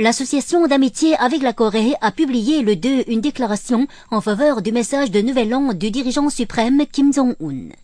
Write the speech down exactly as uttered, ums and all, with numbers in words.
L'association d'amitié avec la Corée a publié le deux une déclaration en faveur du message de Nouvel An du dirigeant suprême Kim Jong-un.